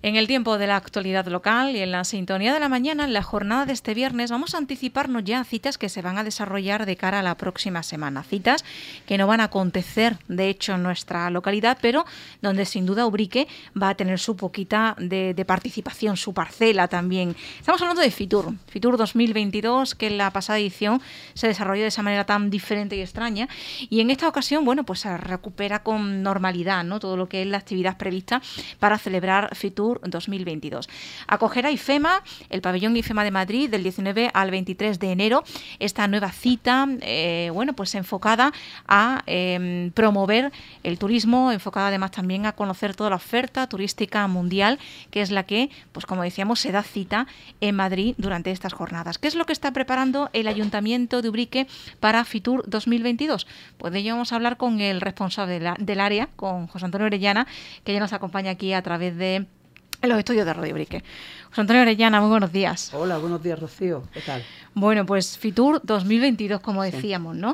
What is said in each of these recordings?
En el tiempo de la actualidad local y en la sintonía de la mañana, en la jornada de este viernes, vamos a anticiparnos ya a citas que se van a desarrollar de cara a la próxima semana. Citas que no van a acontecer, de hecho, en nuestra localidad, pero donde sin duda Ubrique va a tener su poquita de participación, su parcela también. Estamos hablando de Fitur 2022, que en la pasada edición se desarrolló de esa manera tan diferente y extraña. Y en esta ocasión, bueno, pues se recupera con normalidad, ¿no?, todo lo que es la actividad prevista para celebrar Fitur 2022. Acogerá IFEMA, el pabellón IFEMA de Madrid, del 19 al 23 de enero, esta nueva cita, bueno, pues enfocada a promover el turismo, enfocada además también a conocer toda la oferta turística mundial, que es la que, pues como decíamos, se da cita en Madrid durante estas jornadas. ¿Qué es lo que está preparando el Ayuntamiento de Ubrique para Fitur 2022? Pues de ello vamos a hablar con el responsable del área, con José Antonio Orellana, que ya nos acompaña aquí a través de los estudios de Radio Ubrique. José Antonio Orellana, muy buenos días. Hola, buenos días, Rocío. ¿Qué tal? Bueno, pues Fitur 2022, como decíamos, ¿no?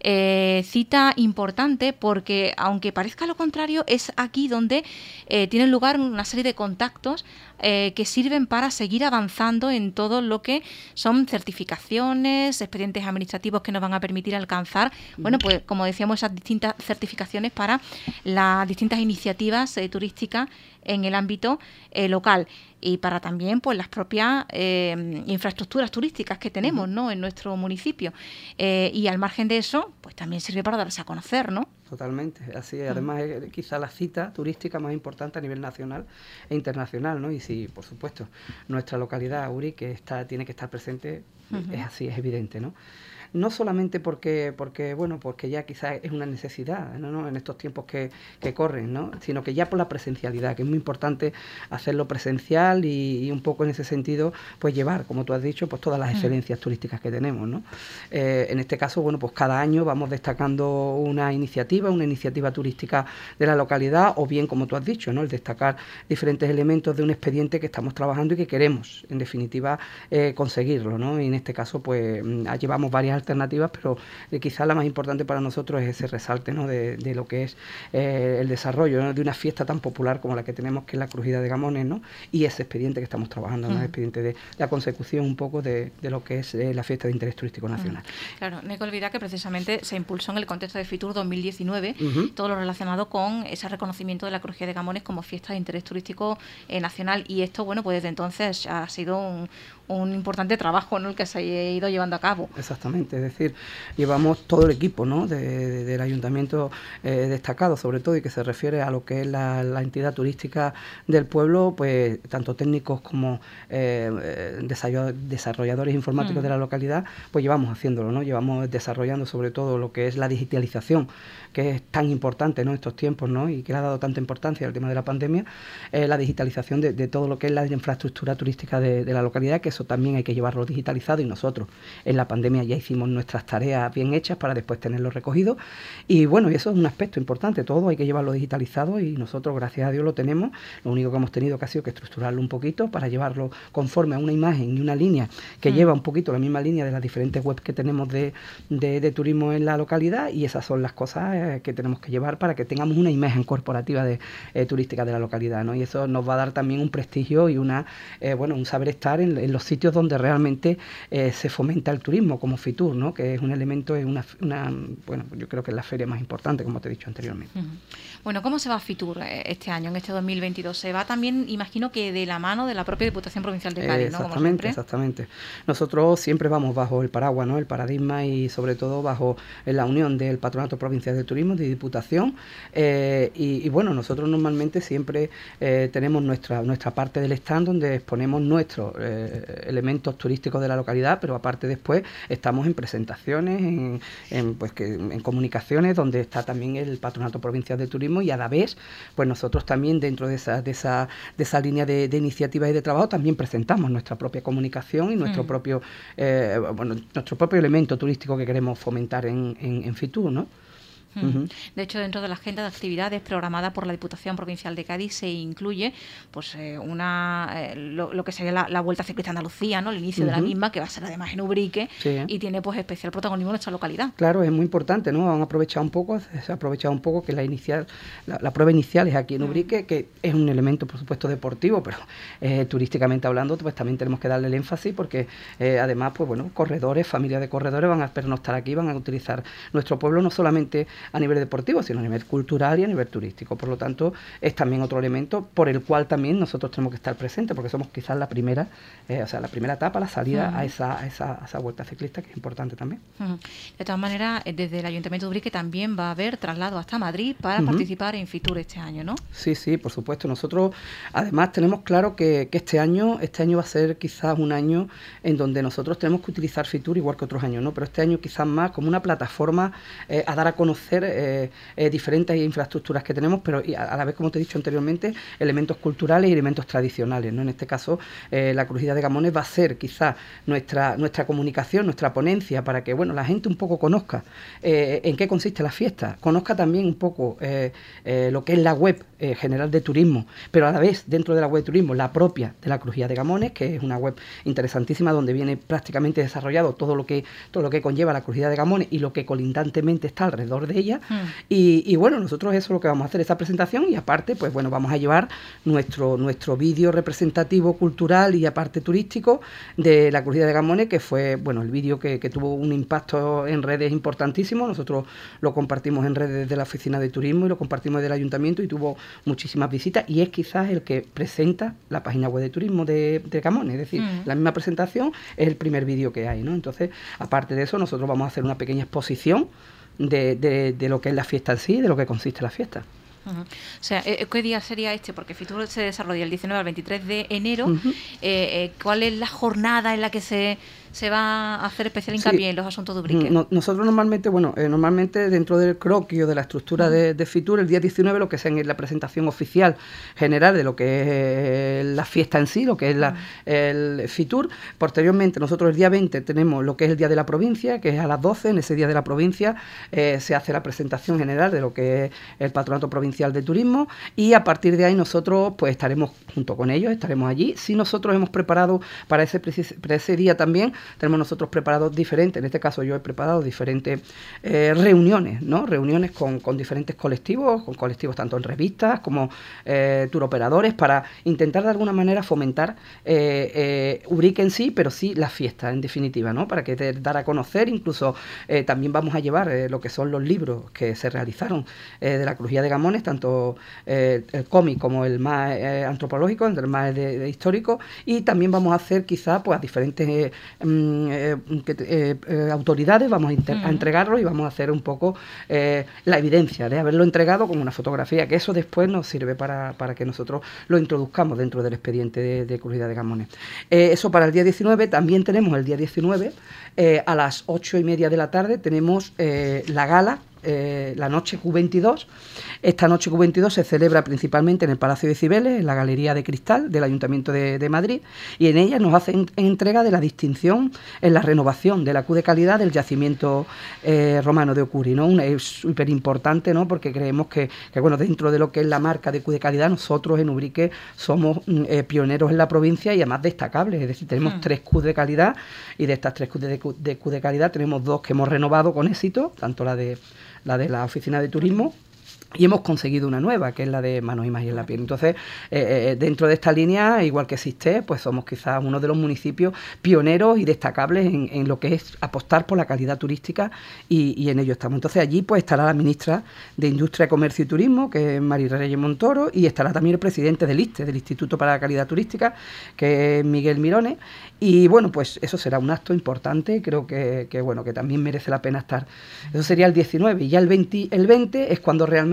Cita importante porque, aunque parezca lo contrario, es aquí donde tienen lugar una serie de contactos que sirven para seguir avanzando en todo lo que son certificaciones, expedientes administrativos que nos van a permitir alcanzar, bueno, pues como decíamos, esas distintas certificaciones para las distintas iniciativas turísticas en el ámbito local y para también pues las propias infraestructuras turísticas que tenemos, ¿no?, en nuestro municipio. Y al margen de eso, pues también sirve para darse a conocer, ¿no? Totalmente, así es. Además es quizá la cita turística más importante a nivel nacional e internacional, ¿no? Y sí, por supuesto, nuestra localidad, Ubrique, tiene que estar presente, es así, es evidente, ¿no? No solamente porque ya quizás es una necesidad, ¿no?, en estos tiempos que corren, ¿no?, sino que ya por la presencialidad, que es muy importante hacerlo presencial y un poco en ese sentido, pues llevar, como tú has dicho, pues todas las excelencias turísticas que tenemos, ¿no? En este caso, bueno, pues cada año vamos destacando una iniciativa turística de la localidad, o bien, como tú has dicho, ¿no?, el destacar diferentes elementos de un expediente que estamos trabajando y que queremos, en definitiva, conseguirlo, ¿no? Y en este caso, pues llevamos varias alternativas, pero quizás la más importante para nosotros es ese resalte, ¿no?, de lo que es el desarrollo, ¿no?, de una fiesta tan popular como la que tenemos, que es la Crujida de Gamones, ¿no?, y ese expediente que estamos trabajando, ¿no?, el expediente de la consecución un poco de lo que es la fiesta de interés turístico nacional. Claro, no hay que olvidar que precisamente se impulsó en el contexto de Fitur 2019 todo lo relacionado con ese reconocimiento de la Crujida de Gamones como fiesta de interés turístico nacional, y esto, bueno, pues desde entonces ha sido un importante trabajo, ¿no?, el que se ha ido llevando a cabo. Exactamente, es decir, llevamos todo el equipo, ¿no?, del ayuntamiento destacado, sobre todo, y que se refiere a lo que es la entidad turística del pueblo, pues tanto técnicos como desarrolladores informáticos de la localidad, pues llevamos haciéndolo, ¿no? Llevamos desarrollando sobre todo lo que es la digitalización, que es tan importante, ¿no?, en estos tiempos, ¿no?, y que le ha dado tanta importancia al tema de la pandemia, la digitalización de todo lo que es la infraestructura turística de la localidad, que eso también hay que llevarlo digitalizado, y nosotros en la pandemia ya hicimos nuestras tareas bien hechas para después tenerlo recogido, y bueno, y eso es un aspecto importante, todo hay que llevarlo digitalizado, y nosotros, gracias a Dios, lo tenemos. Lo único que hemos tenido que ha sido que estructurarlo un poquito para llevarlo conforme a una imagen y una línea que lleva un poquito la misma línea de las diferentes webs que tenemos de turismo en la localidad, y esas son las cosas que tenemos que llevar para que tengamos una imagen corporativa turística de la localidad, ¿no? Y eso nos va a dar también un prestigio y un saber estar en los sitios donde realmente se fomenta el turismo, como Fitur, ¿no?, que es un elemento, yo creo que es la feria más importante, como te he dicho anteriormente. Bueno, ¿cómo se va Fitur este año, en este 2022? Se va también, imagino, que de la mano de la propia Diputación Provincial de Cádiz, ¿no? Exactamente. Nosotros siempre vamos bajo el paraguas, ¿no?, el paradigma, y sobre todo bajo la unión del Patronato Provincial de Turismo, de Diputación, y bueno, nosotros normalmente siempre tenemos nuestra parte del stand donde exponemos nuestros elementos turísticos de la localidad, pero aparte después estamos en presentaciones, en comunicaciones, donde está también el Patronato Provincial de Turismo, y a la vez, pues nosotros también dentro de esa línea de iniciativas y de trabajo también presentamos nuestra propia comunicación y nuestro propio elemento turístico que queremos fomentar en Fitur, ¿no? De hecho, dentro de la agenda de actividades programada por la Diputación Provincial de Cádiz se incluye pues lo que sería la Vuelta Ciclista a Andalucía, ¿no? El inicio de la misma, que va a ser además en Ubrique, y tiene pues especial protagonismo en nuestra localidad. Claro, es muy importante, ¿no? Se ha aprovechado un poco que la prueba inicial es aquí en Ubrique, que es un elemento, por supuesto, deportivo, pero turísticamente hablando, pues también tenemos que darle el énfasis porque además, pues bueno, corredores, familias de corredores van a pernoctar aquí, van a utilizar nuestro pueblo no solamente a nivel deportivo, sino a nivel cultural y a nivel turístico. Por lo tanto, es también otro elemento por el cual también nosotros tenemos que estar presentes, porque somos quizás la primera etapa, la salida a esa vuelta ciclista, que es importante también. De todas maneras, desde el Ayuntamiento de Ubrique también va a haber traslado hasta Madrid para participar en Fitur este año, ¿no? Sí, por supuesto. Nosotros, además, tenemos claro que este año va a ser quizás un año en donde nosotros tenemos que utilizar Fitur igual que otros años, ¿no? Pero este año quizás más como una plataforma a dar a conocer diferentes infraestructuras que tenemos, pero a la vez, como te he dicho anteriormente, elementos culturales y elementos tradicionales, ¿no? En este caso, la Crujida de Gamones va a ser quizás nuestra comunicación, nuestra ponencia, para que la gente un poco conozca en qué consiste la fiesta, conozca también un poco lo que es la web general de turismo, pero a la vez, dentro de la web de turismo, la propia de la Crujida de Gamones, que es una web interesantísima donde viene prácticamente desarrollado todo lo que conlleva la Crujida de Gamones y lo que colindantemente está alrededor de ella. Y bueno, nosotros eso es lo que vamos a hacer, esta presentación, y aparte, pues bueno, vamos a llevar nuestro vídeo representativo cultural y aparte turístico de la Crujida de Gamones, que fue, el vídeo que tuvo un impacto en redes importantísimo. Nosotros lo compartimos en redes de la Oficina de Turismo y lo compartimos del Ayuntamiento y tuvo muchísimas visitas, y es quizás el que presenta la página web de turismo de Gamones, es decir, la misma presentación es el primer vídeo que hay, ¿no? Entonces, aparte de eso, nosotros vamos a hacer una pequeña exposición de lo que es la fiesta en sí, de lo que consiste la fiesta. O sea, ¿qué día sería este? Porque Fitur se desarrolla el 19 al 23 de enero. ¿Cuál es la jornada en la que se va a hacer especial hincapié en los asuntos de Ubrique? Nosotros normalmente dentro del croquis, de la estructura de Fitur, el día 19 lo que es la presentación oficial general de lo que es la fiesta en sí, lo que es el Fitur. Posteriormente, nosotros el día 20 tenemos lo que es el Día de la Provincia, que es a las 12. En ese Día de la Provincia se hace la presentación general de lo que es el Patronato Provincial de Turismo, y a partir de ahí nosotros pues estaremos junto con ellos, estaremos allí. Si nosotros hemos preparado para ese día también, tenemos nosotros preparados diferentes, en este caso yo he preparado diferentes reuniones, ¿no? Reuniones con diferentes colectivos, tanto en revistas como turoperadores, para intentar de alguna manera fomentar Ubrique en sí, pero sí la fiesta en definitiva, ¿no? Para que dar a conocer, incluso también vamos a llevar lo que son los libros que se realizaron de la Crujida de Gamones, tanto el cómic como el más antropológico, el más de histórico, y también vamos a hacer quizá pues a diferentes autoridades, vamos a entregarlo, y vamos a hacer un poco la evidencia de haberlo entregado como una fotografía, que eso después nos sirve para que nosotros lo introduzcamos dentro del expediente de Crujida de Gamones. Eso para el día 19. También tenemos el día 19 a las 8:30 de la tarde tenemos la gala, la noche Q22. Esta noche Q22 se celebra principalmente en el Palacio de Cibeles, en la Galería de Cristal del Ayuntamiento de Madrid, y en ella nos hacen entrega de la distinción en la renovación de la Q de calidad del yacimiento romano de Ocuri, ¿no? Es súper importante, ¿no? Porque creemos que dentro de lo que es la marca de Q de calidad, nosotros en Ubrique somos pioneros en la provincia y además destacables, es decir, tenemos 3 Q de calidad, y de estas 3 Q de calidad tenemos 2 que hemos renovado con éxito, tanto la de la Oficina de Turismo, y hemos conseguido una nueva, que es la de Manos y Magia en la Piel. Entonces, dentro de esta línea, igual que existe, pues somos quizás uno de los municipios pioneros y destacables en lo que es apostar por la calidad turística, y en ello estamos. Entonces, allí pues estará la ministra de Industria, Comercio y Turismo, que es Mari Reyes Montoro, y estará también el presidente del ISTE, del Instituto para la Calidad Turística, que es Miguel Mirones. Y bueno, pues eso será un acto importante, creo que también merece la pena estar. Eso sería el 19, y ya el 20 es cuando realmente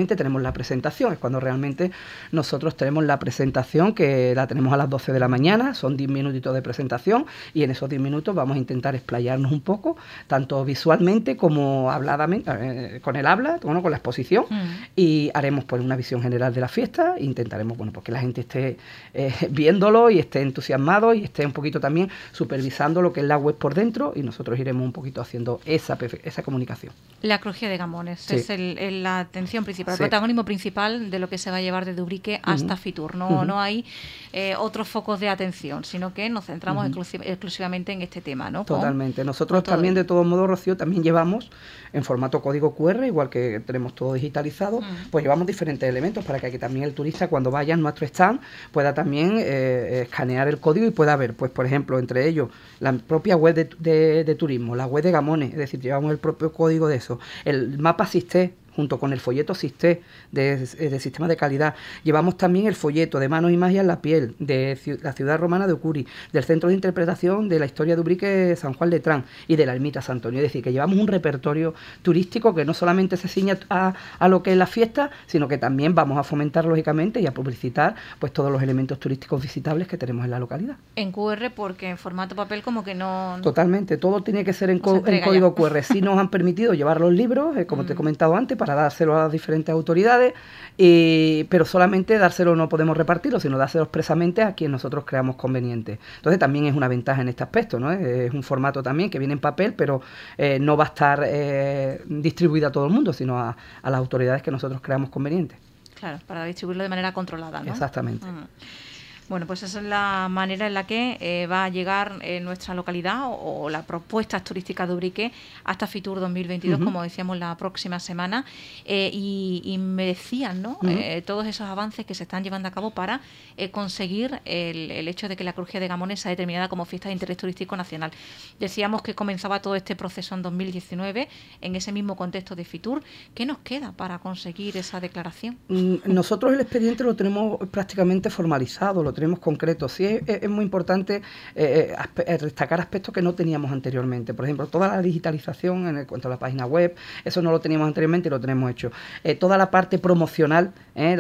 realmente tenemos la presentación, es cuando realmente nosotros tenemos la presentación, que la tenemos a las 12 de la mañana, son 10 minutitos de presentación, y en esos 10 minutos vamos a intentar explayarnos un poco, tanto visualmente como habladamente, con el habla, bueno, con la exposición, y haremos pues una visión general de la fiesta, e intentaremos, bueno, pues que la gente esté viéndolo y esté entusiasmado y esté un poquito también supervisando lo que es la web por dentro, y nosotros iremos un poquito haciendo esa comunicación. La crujía de Gamones, sí, es la atención principal, el protagonismo principal de lo que se va a llevar desde Ubrique hasta Fitur. No hay otros focos de atención, sino que nos centramos exclusivamente en este tema, ¿no? Totalmente. Nosotros también, de todos modos, Rocío, también llevamos en formato código QR, igual que tenemos todo digitalizado, pues llevamos diferentes elementos para que también el turista, cuando vaya a nuestro stand, pueda también escanear el código y pueda ver, pues por ejemplo, entre ellos, la propia web de turismo, la web de Gamones, es decir, llevamos el propio código de eso, el mapa SISTE, junto con el folleto SISTE de sistema de calidad. Llevamos también el folleto de Manos y Magia en la piel, de la ciudad romana de Ucuri, del Centro de Interpretación de la Historia de Ubrique San Juan Letrán y de la Ermita San Antonio. Es decir, que llevamos un repertorio turístico que no solamente se ciña a lo que es la fiesta, sino que también vamos a fomentar, lógicamente, y a publicitar pues todos los elementos turísticos visitables que tenemos en la localidad. En QR, porque en formato papel como que no... Totalmente, todo tiene que ser en código QR. Sí nos han permitido llevar los libros, como te he comentado antes, para dárselo a las diferentes autoridades, pero solamente dárselo no podemos repartirlo, sino dárselo expresamente a quien nosotros creamos conveniente. Entonces también es una ventaja en este aspecto, ¿no? Es un formato también que viene en papel, pero no va a estar distribuido a todo el mundo, sino a las autoridades que nosotros creamos conveniente. Claro, para distribuirlo de manera controlada, ¿no? Exactamente. Bueno, pues esa es la manera en la que va a llegar nuestra localidad o las propuestas turísticas de Ubrique hasta Fitur 2022, como decíamos, la próxima semana. Y me decían, ¿no? Todos esos avances que se están llevando a cabo para conseguir el hecho de que la crujía de Gamones sea determinada como fiesta de interés turístico nacional. Decíamos que comenzaba todo este proceso en 2019, en ese mismo contexto de Fitur. ¿Qué nos queda para conseguir esa declaración? Nosotros el expediente lo tenemos prácticamente formalizado, lo tenemos concreto. Sí es muy importante destacar aspectos que no teníamos anteriormente. Por ejemplo, toda la digitalización en cuanto a la página web, eso no lo teníamos anteriormente y lo tenemos hecho. Toda la parte promocional,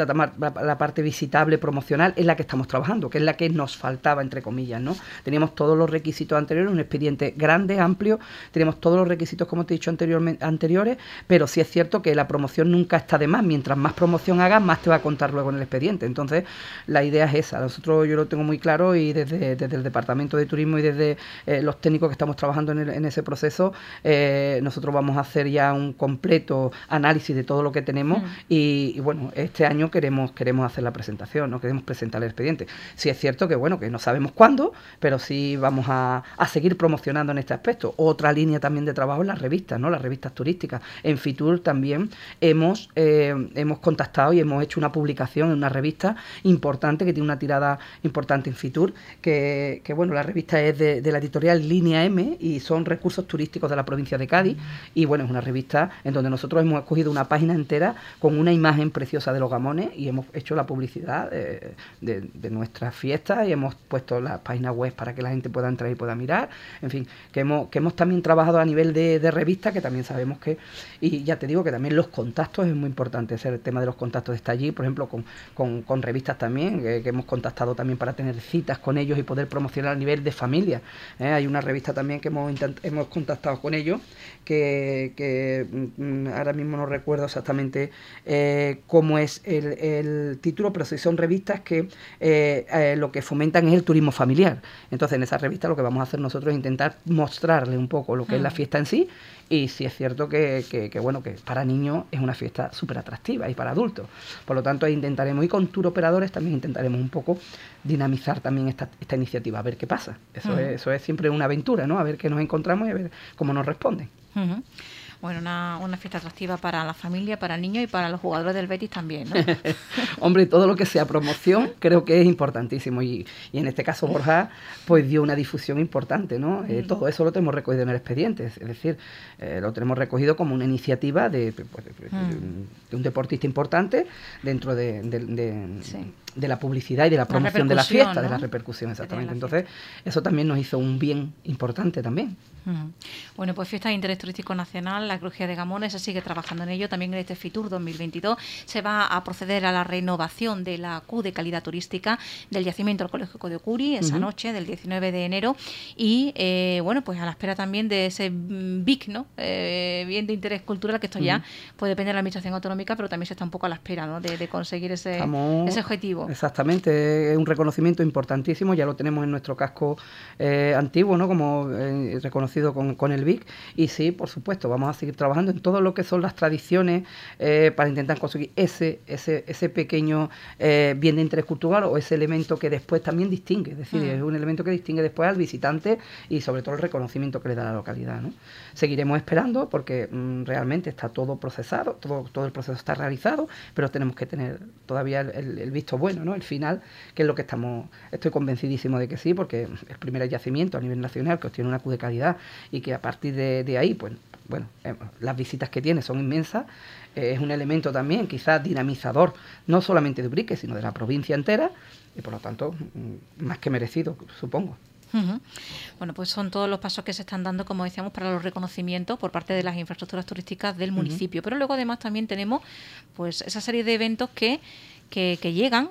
la parte visitable promocional es la que estamos trabajando, que es la que nos faltaba, entre comillas, ¿no? Teníamos todos los requisitos anteriores, un expediente grande, amplio, teníamos todos los requisitos, como te he dicho anteriores, pero sí es cierto que la promoción nunca está de más. Mientras más promoción hagas, más te va a contar luego en el expediente. Entonces, la idea es esa. Nosotros, yo lo tengo muy claro, y desde el Departamento de Turismo y desde los técnicos que estamos trabajando en ese proceso, nosotros vamos a hacer ya un completo análisis de todo lo que tenemos y bueno, este año queremos hacer la presentación, no queremos presentar el expediente. Sí es cierto que bueno, que no sabemos cuándo, pero sí vamos a seguir promocionando en este aspecto. Otra línea también de trabajo es las revistas, ¿no? Las revistas turísticas. En Fitur también hemos contactado y hemos hecho una publicación en una revista importante que tiene una tirada importante en Fitur, que bueno, la revista es de la editorial Línea M y son recursos turísticos de la provincia de Cádiz, y bueno, es una revista en donde nosotros hemos escogido una página entera con una imagen preciosa de los Gamones y hemos hecho la publicidad de nuestras fiestas y hemos puesto las páginas web para que la gente pueda entrar y pueda mirar, en fin, que hemos también trabajado a nivel de revista, que también sabemos que, y ya te digo que también los contactos es muy importante, el tema de los contactos está allí, por ejemplo, con revistas también, que hemos contactado también para tener citas con ellos y poder promocionar a nivel de familia. Hay una revista también que hemos contactado con ellos, que ahora mismo no recuerdo exactamente cómo es el título, pero sí son revistas que lo que fomentan es el turismo familiar. Entonces, en esa revista lo que vamos a hacer nosotros es intentar mostrarle un poco lo que es la fiesta en sí, y sí es cierto que bueno, que para niños es una fiesta súper atractiva y para adultos. Por lo tanto, intentaremos, y con tour operadores también intentaremos un poco dinamizar también esta iniciativa, a ver qué pasa. Eso es siempre una aventura, ¿no? A ver qué nos encontramos y a ver cómo nos responden. Bueno, una fiesta atractiva para la familia, para niños y para los jugadores del Betis también, ¿no? Hombre, todo lo que sea promoción creo que es importantísimo, y en este caso Borja pues dio una difusión importante, ¿no? Todo eso lo tenemos recogido en el expediente, es decir, lo tenemos recogido como una iniciativa de un deportista importante dentro de la publicidad y de la promoción de la fiesta, ¿no? de la repercusión, exactamente. Entonces, eso también nos hizo un bien importante también. Bueno, pues Fiesta de Interés Turístico Nacional, la Crujía de Gamones se sigue trabajando en ello. También en este Fitur 2022 se va a proceder a la renovación de la Q de calidad turística del yacimiento arqueológico de Ocuri esa noche del 19 de enero y bueno, pues a la espera también de ese BIC, ¿no? Bien de interés cultural, que esto ya pues depende de la administración autonómica, pero también se está un poco a la espera, ¿no? de conseguir ese objetivo. Exactamente, es un reconocimiento importantísimo, ya lo tenemos en nuestro casco antiguo, ¿no? Como reconocido con el BIC, y sí, por supuesto, vamos a seguir trabajando en todo lo que son las tradiciones para intentar conseguir ese pequeño bien de interés cultural o ese elemento que después también distingue, es decir, es un elemento que distingue después al visitante y sobre todo el reconocimiento que le da a la localidad, ¿no? Seguiremos esperando porque realmente está todo procesado, todo el proceso está realizado, pero tenemos que tener todavía el visto bueno, ¿no? El final, que es lo que estoy convencidísimo de que sí, porque el primer yacimiento a nivel nacional que obtiene una Q de calidad y que a partir de ahí, pues bueno, las visitas que tiene son inmensas, es un elemento también quizás dinamizador, no solamente de Ubrique, sino de la provincia entera, y por lo tanto, más que merecido, supongo. Bueno, pues son todos los pasos que se están dando, como decíamos, para los reconocimientos por parte de las infraestructuras turísticas del municipio. Pero luego además también tenemos pues esa serie de eventos que llegan,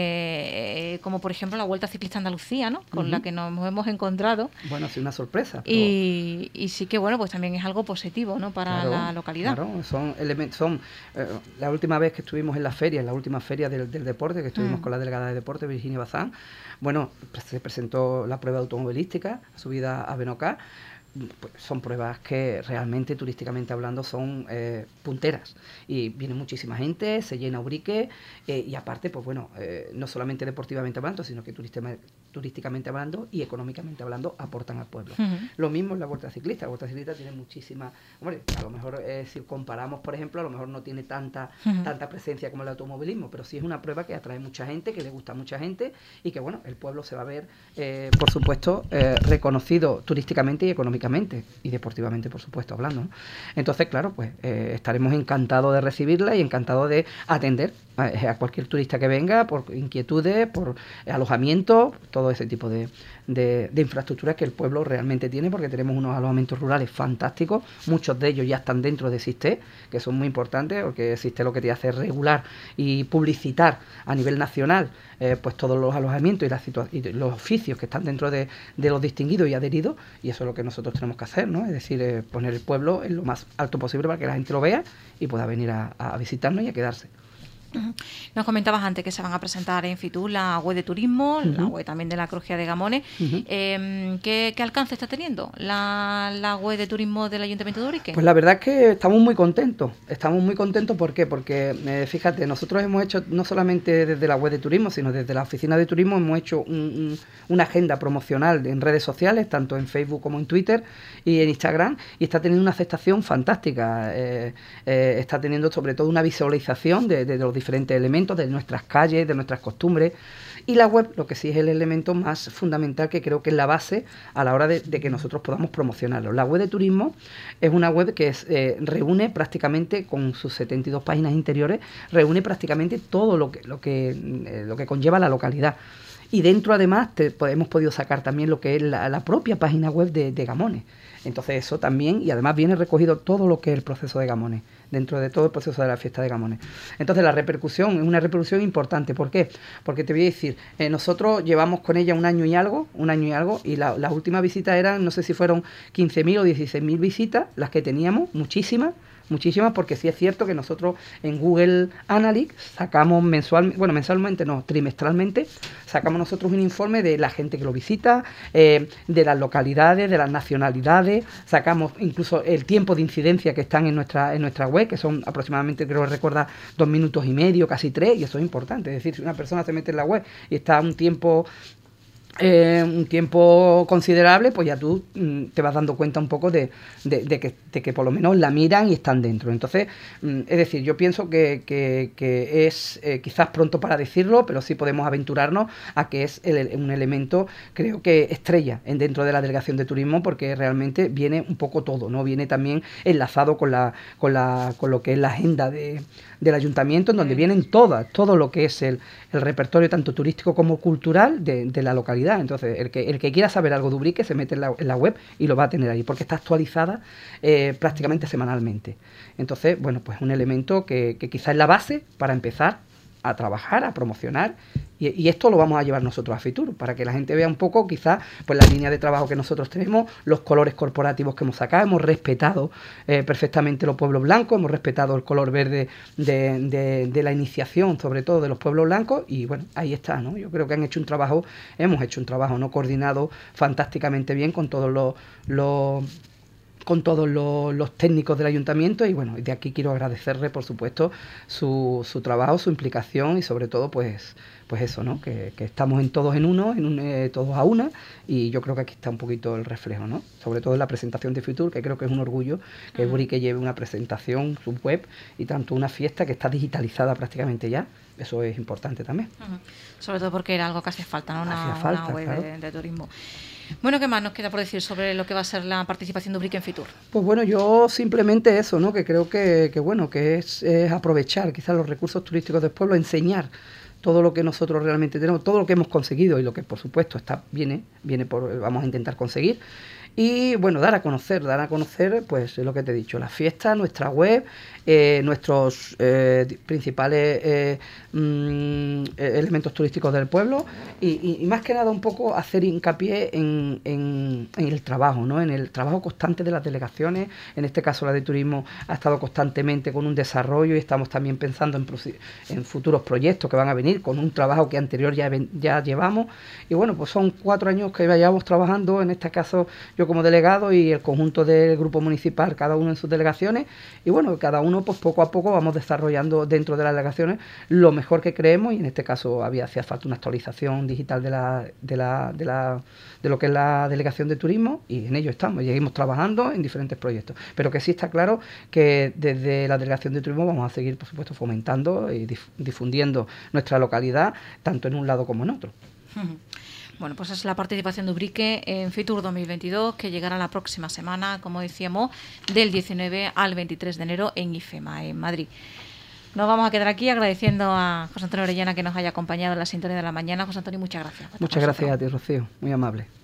como por ejemplo la Vuelta Ciclista Andalucía, ¿no? Con la que nos hemos encontrado. Bueno, ha sido una sorpresa. Pero... Y sí que, bueno, pues también es algo positivo, ¿no? Para la localidad. Claro, son elementos, la última vez que estuvimos en la última feria del deporte, que estuvimos con la delegada de deporte, Virginia Bazán, bueno, se presentó la prueba automovilística, subida a Benocá. Pues son pruebas que realmente turísticamente hablando son punteras y viene muchísima gente, se llena Ubrique y aparte pues bueno, no solamente deportivamente hablando, sino que turísticamente hablando y económicamente hablando aportan al pueblo. Lo mismo en la Vuelta Ciclista. La Vuelta Ciclista tiene muchísima, hombre, a lo mejor si comparamos, por ejemplo, a lo mejor no tiene tanta presencia como el automovilismo, pero sí es una prueba que atrae mucha gente, que le gusta a mucha gente y que bueno, el pueblo se va a ver por supuesto reconocido turísticamente y económicamente y deportivamente, por supuesto, hablando, ¿no? Entonces, claro, pues estaremos encantados de recibirla y encantados de atender a cualquier turista que venga por inquietudes, por alojamiento, todo ese tipo de infraestructuras que el pueblo realmente tiene, porque tenemos unos alojamientos rurales fantásticos, muchos de ellos ya están dentro de SISTE, que son muy importantes, porque SISTE lo que te hace es regular y publicitar a nivel nacional pues todos los alojamientos y los oficios que están dentro de los distinguidos y adheridos, y eso es lo que nosotros tenemos que hacer, ¿no? Es decir, poner el pueblo en lo más alto posible para que la gente lo vea y pueda venir a visitarnos y a quedarse. Nos comentabas antes que se van a presentar en Fitur la web de turismo, la web también de la Crujía de Gamones. ¿Qué alcance está teniendo la web de turismo del Ayuntamiento de Ubrique? Pues la verdad es que estamos muy contentos. ¿Por qué? Porque fíjate, nosotros hemos hecho, no solamente desde la web de turismo, sino desde la oficina de turismo, hemos hecho una agenda promocional en redes sociales, tanto en Facebook como en Twitter y en Instagram, y está teniendo una aceptación fantástica. Está teniendo sobre todo una visualización de los diferentes elementos de nuestras calles, de nuestras costumbres, y la web lo que sí es el elemento más fundamental, que creo que es la base a la hora de que nosotros podamos promocionarlo. La web de turismo es una web que reúne prácticamente, con sus 72 páginas interiores, reúne prácticamente todo lo que conlleva la localidad. Y dentro además hemos podido sacar también lo que es la propia página web de Gamones. Entonces eso también, y además viene recogido todo lo que es el proceso de Gamones, dentro de todo el proceso de la fiesta de Gamones. Entonces la repercusión es una repercusión importante. ¿Por qué? Porque te voy a decir, nosotros llevamos con ella un año y algo, y las últimas visitas eran, no sé si fueron 15.000 o 16.000 visitas, las que teníamos, muchísimas, porque sí es cierto que nosotros en Google Analytics sacamos trimestralmente, sacamos nosotros un informe de la gente que lo visita, de las localidades, de las nacionalidades, sacamos incluso el tiempo de incidencia que están en nuestra web, que son aproximadamente, creo recordar, 2 minutos y medio, casi 3, y eso es importante. Es decir, si una persona se mete en la web y está un tiempo un tiempo considerable, pues ya tú te vas dando cuenta un poco de que por lo menos la miran y están dentro. Entonces, es decir, yo pienso que es quizás pronto para decirlo, pero sí podemos aventurarnos a que es un elemento, creo que estrella dentro de la Delegación de Turismo, porque realmente viene un poco todo, ¿no? Viene también enlazado con lo que es la agenda del ayuntamiento, en donde vienen todo lo que es el repertorio tanto turístico como cultural de la localidad. Entonces, el que quiera saber algo de Ubrique se mete en la web y lo va a tener ahí, porque está actualizada prácticamente semanalmente. Entonces, bueno, pues un elemento que quizás es la base para empezar a trabajar, a promocionar, y esto lo vamos a llevar nosotros a Fitur, para que la gente vea un poco quizás pues la línea de trabajo que nosotros tenemos, los colores corporativos que hemos sacado, hemos respetado perfectamente los pueblos blancos, hemos respetado el color verde de la iniciación, sobre todo de los pueblos blancos, y bueno, ahí está, ¿no? Yo creo que hemos hecho un trabajo no coordinado fantásticamente bien con todos los técnicos del ayuntamiento, y bueno, de aquí quiero agradecerle, por supuesto, su trabajo, su implicación, y sobre todo pues eso, ¿no? Que estamos todos en uno, todos a una, y yo creo que aquí está un poquito el reflejo, ¿no? Sobre todo en la presentación de Fitur, que creo que es un orgullo que Ubrique lleve una presentación, su web, y tanto una fiesta que está digitalizada prácticamente ya. Eso es importante también. Sobre todo porque era algo que hacía falta, ¿no? Una web, claro, de turismo. Bueno, ¿qué más nos queda por decir sobre lo que va a ser la participación de Ubrique en Fitur? Pues bueno, yo simplemente eso, ¿no? Que creo que es aprovechar quizás los recursos turísticos del pueblo, enseñar todo lo que nosotros realmente tenemos, todo lo que hemos conseguido y lo que por supuesto vamos a intentar conseguir. Y bueno, dar a conocer pues lo que te he dicho, la fiesta, nuestra web, nuestros principales elementos turísticos del pueblo, y más que nada un poco hacer hincapié en el trabajo, ¿no? En el trabajo constante de las delegaciones. En este caso la de turismo ha estado constantemente con un desarrollo, y estamos también pensando en futuros proyectos que van a venir con un trabajo que anterior ya llevamos. Y bueno, pues son 4 años que llevamos trabajando, en este caso yo como delegado y el conjunto del grupo municipal, cada uno en sus delegaciones, y bueno, cada uno pues poco a poco vamos desarrollando dentro de las delegaciones lo mejor que creemos, y en este caso hacía falta una actualización digital de lo que es la delegación de turismo, y en ello estamos, y seguimos trabajando en diferentes proyectos, pero que sí está claro que desde la delegación de turismo vamos a seguir, por supuesto, fomentando y difundiendo nuestra localidad, tanto en un lado como en otro. Bueno, pues es la participación de Ubrique en Fitur 2022, que llegará la próxima semana, como decíamos, del 19 al 23 de enero en IFEMA, en Madrid. Nos vamos a quedar aquí agradeciendo a José Antonio Orellana que nos haya acompañado en la sintonía de la mañana. José Antonio, muchas gracias. Muchas gracias a ti, Rocío, muy amable.